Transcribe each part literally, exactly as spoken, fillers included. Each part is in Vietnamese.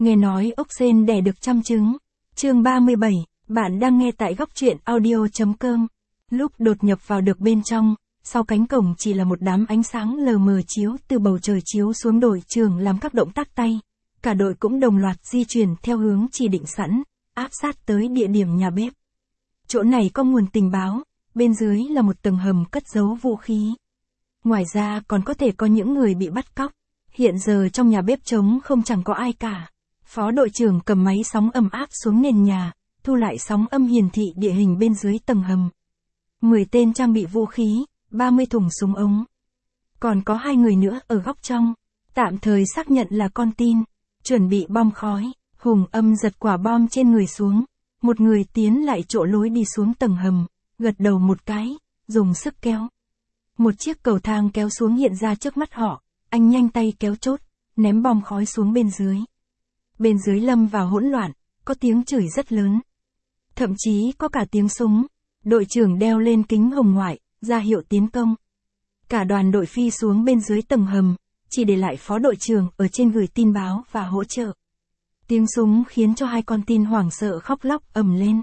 Nghe nói ốc sên đẻ được trăm trứng. Chương ba mươi bảy, bạn đang nghe tại góc truyện audio.com. Lúc đột nhập vào được bên trong, sau cánh cổng chỉ là một đám ánh sáng lờ mờ chiếu từ bầu trời chiếu xuống, đội trưởng làm các động tác tay. Cả đội cũng đồng loạt di chuyển theo hướng chỉ định sẵn, áp sát tới địa điểm nhà bếp. Chỗ này có nguồn tình báo, bên dưới là một tầng hầm cất giấu vũ khí. Ngoài ra còn có thể có những người bị bắt cóc. Hiện giờ trong nhà bếp trống không chẳng có ai cả. Phó đội trưởng cầm máy sóng âm áp xuống nền nhà, thu lại sóng âm hiển thị địa hình bên dưới tầng hầm. mười tên trang bị vũ khí, ba mươi thùng súng ống. Còn có hai người nữa ở góc trong, tạm thời xác nhận là con tin, chuẩn bị bom khói. Hùng Âm giật quả bom trên người xuống, một người tiến lại chỗ lối đi xuống tầng hầm, gật đầu một cái, dùng sức kéo. Một chiếc cầu thang kéo xuống hiện ra trước mắt họ, anh nhanh tay kéo chốt, ném bom khói xuống bên dưới. Bên dưới lâm vào hỗn loạn, có tiếng chửi rất lớn. Thậm chí có cả tiếng súng. Đội trưởng đeo lên kính hồng ngoại, ra hiệu tiến công. Cả đoàn đội phi xuống bên dưới tầng hầm, chỉ để lại phó đội trưởng ở trên gửi tin báo và hỗ trợ. Tiếng súng khiến cho hai con tin hoảng sợ khóc lóc ầm lên.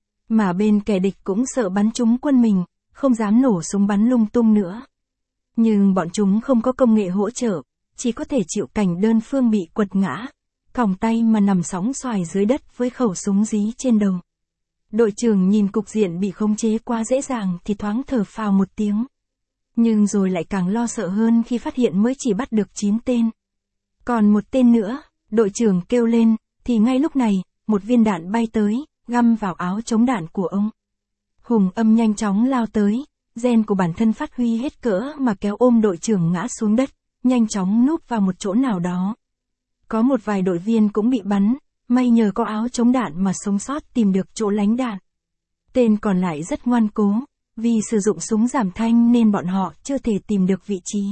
Mà bên kẻ địch cũng sợ bắn trúng quân mình, không dám nổ súng bắn lung tung nữa. Nhưng bọn chúng không có công nghệ hỗ trợ, chỉ có thể chịu cảnh đơn phương bị quật ngã, còng tay mà nằm sóng xoài dưới đất với khẩu súng dí trên đầu. Đội trưởng nhìn cục diện bị khống chế quá dễ dàng thì thoáng thở phào một tiếng. Nhưng rồi lại càng lo sợ hơn khi phát hiện mới chỉ bắt được chín tên. Còn một tên nữa, đội trưởng kêu lên, thì ngay lúc này, một viên đạn bay tới, găm vào áo chống đạn của ông. Hùng Âm nhanh chóng lao tới, gen của bản thân phát huy hết cỡ mà kéo ôm đội trưởng ngã xuống đất, nhanh chóng núp vào một chỗ nào đó. Có một vài đội viên cũng bị bắn, may nhờ có áo chống đạn mà sống sót tìm được chỗ lánh đạn. Tên còn lại rất ngoan cố, vì sử dụng súng giảm thanh nên bọn họ chưa thể tìm được vị trí.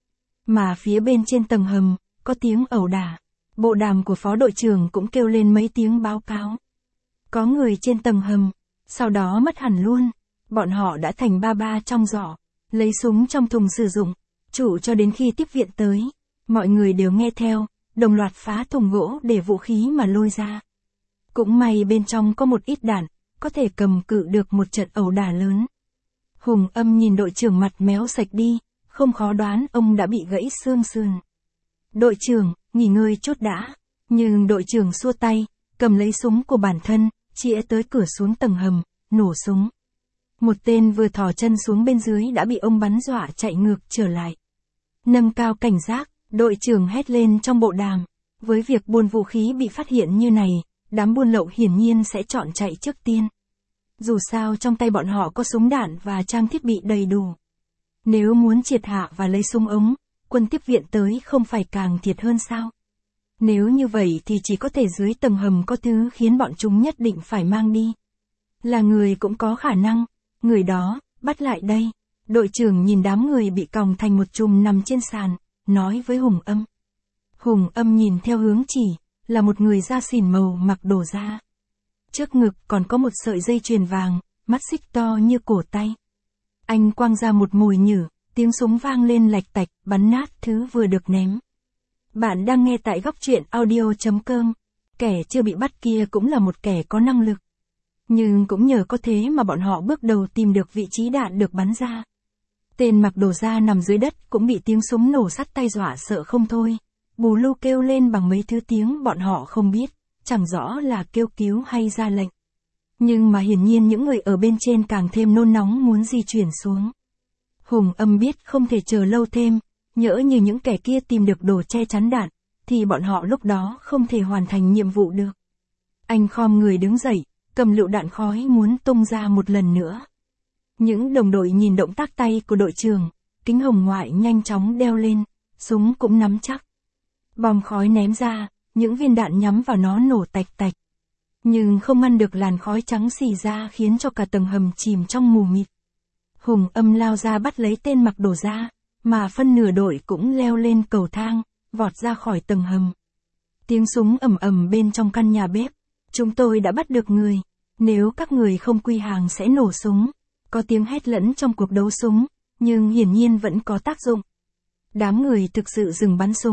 Mà phía bên trên tầng hầm, có tiếng ẩu đả. Bộ đàm của phó đội trưởng cũng kêu lên mấy tiếng báo cáo. Có người trên tầng hầm, sau đó mất hẳn luôn. Bọn họ đã thành ba ba trong giỏ, lấy súng trong thùng sử dụng, chủ cho đến khi tiếp viện tới. Mọi người đều nghe theo, đồng loạt phá thùng gỗ để vũ khí mà lôi ra. Cũng may bên trong có một ít đạn, có thể cầm cự được một trận ẩu đả lớn. Hùng Âm nhìn đội trưởng mặt méo sạch đi, không khó đoán ông đã bị gãy xương sườn. Đội trưởng, nghỉ ngơi chút đã. Nhưng đội trưởng xua tay, cầm lấy súng của bản thân, chĩa tới cửa xuống tầng hầm, nổ súng. Một tên vừa thò chân xuống bên dưới đã bị ông bắn dọa chạy ngược trở lại. Nâng cao cảnh giác, đội trưởng hét lên trong bộ đàm. Với việc buôn vũ khí bị phát hiện như này, đám buôn lậu hiển nhiên sẽ chọn chạy trước tiên. Dù sao trong tay bọn họ có súng đạn và trang thiết bị đầy đủ. Nếu muốn triệt hạ và lấy súng ống, quân tiếp viện tới không phải càng thiệt hơn sao? Nếu như vậy thì chỉ có thể dưới tầng hầm có thứ khiến bọn chúng nhất định phải mang đi. Là người cũng có khả năng. Người đó, bắt lại đây. Đội trưởng nhìn đám người bị còng thành một chùm nằm trên sàn, nói với Hùng Âm. Hùng Âm nhìn theo hướng chỉ, là một người da xỉn màu mặc đồ da. Trước ngực còn có một sợi dây chuyền vàng, mắt xích to như cổ tay. Anh quăng ra một mồi nhử, tiếng súng vang lên lạch tạch, bắn nát thứ vừa được ném. Bạn đang nghe tại góc truyện audio.com. Kẻ chưa bị bắt kia cũng là một kẻ có năng lực. Nhưng cũng nhờ có thế mà bọn họ bước đầu tìm được vị trí đạn được bắn ra. Tên mặc đồ da nằm dưới đất cũng bị tiếng súng nổ sắt tay dọa sợ không thôi. Bù lu kêu lên bằng mấy thứ tiếng bọn họ không biết, chẳng rõ là kêu cứu hay ra lệnh. Nhưng mà hiển nhiên những người ở bên trên càng thêm nôn nóng muốn di chuyển xuống. Hùng Âm biết không thể chờ lâu thêm, nhỡ như những kẻ kia tìm được đồ che chắn đạn, thì bọn họ lúc đó không thể hoàn thành nhiệm vụ được. Anh khom người đứng dậy, cầm lựu đạn khói muốn tung ra một lần nữa. Những đồng đội nhìn động tác tay của đội trưởng, kính hồng ngoại nhanh chóng đeo lên, súng cũng nắm chắc. Bom khói ném ra, những viên đạn nhắm vào nó nổ tạch tạch. Nhưng không ngăn được làn khói trắng xì ra khiến cho cả tầng hầm chìm trong mù mịt. Hùng Âm lao ra bắt lấy tên mặc đồ da, mà phân nửa đội cũng leo lên cầu thang, vọt ra khỏi tầng hầm. Tiếng súng ầm ầm bên trong căn nhà bếp. Chúng tôi đã bắt được người. Nếu các người không quy hàng sẽ nổ súng. Có tiếng hét lẫn trong cuộc đấu súng, nhưng hiển nhiên vẫn có tác dụng. Đám người thực sự dừng bắn súng,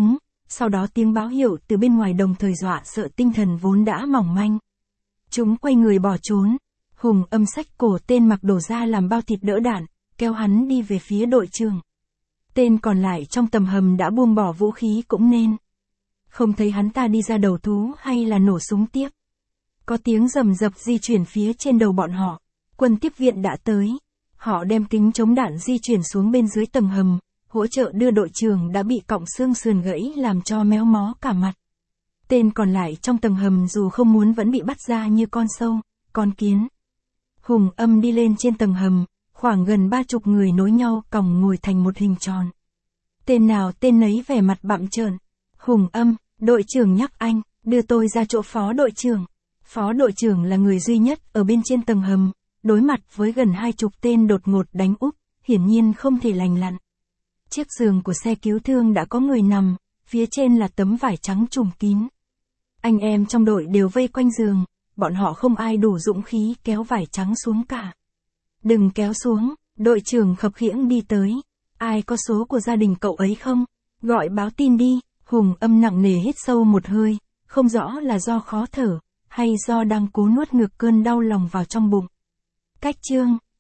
sau đó tiếng báo hiệu từ bên ngoài đồng thời dọa sợ tinh thần vốn đã mỏng manh. Chúng quay người bỏ trốn. Hùng Âm xách cổ tên mặc đồ ra làm bao thịt đỡ đạn, kéo hắn đi về phía đội trưởng. Tên còn lại trong tầm hầm đã buông bỏ vũ khí cũng nên. Không thấy hắn ta đi ra đầu thú hay là nổ súng tiếp. Có tiếng rầm rập di chuyển phía trên đầu bọn họ. Quân tiếp viện đã tới. Họ đem kính chống đạn di chuyển xuống bên dưới tầng hầm, hỗ trợ đưa đội trưởng đã bị cọng xương sườn gãy làm cho méo mó cả mặt. Tên còn lại trong tầng hầm dù không muốn vẫn bị bắt ra như con sâu, con kiến. Hùng Âm đi lên trên tầng hầm, khoảng gần ba chục người nối nhau còng ngồi thành một hình tròn. Tên nào tên nấy vẻ mặt bặm trợn. Hùng Âm, đội trưởng nhắc anh, đưa tôi ra chỗ phó đội trưởng. Phó đội trưởng là người duy nhất ở bên trên tầng hầm, đối mặt với gần hai chục tên đột ngột đánh úp, hiển nhiên không thể lành lặn. Chiếc giường của xe cứu thương đã có người nằm, phía trên là tấm vải trắng trùm kín. Anh em trong đội đều vây quanh giường, bọn họ không ai đủ dũng khí kéo vải trắng xuống cả. Đừng kéo xuống, đội trưởng khập khiễng đi tới. Ai có số của gia đình cậu ấy không? Gọi báo tin đi. Hùng Âm nặng nề hít sâu một hơi, không rõ là do khó thở, hay do đang cố nuốt ngược cơn đau lòng vào trong bụng. Cách chương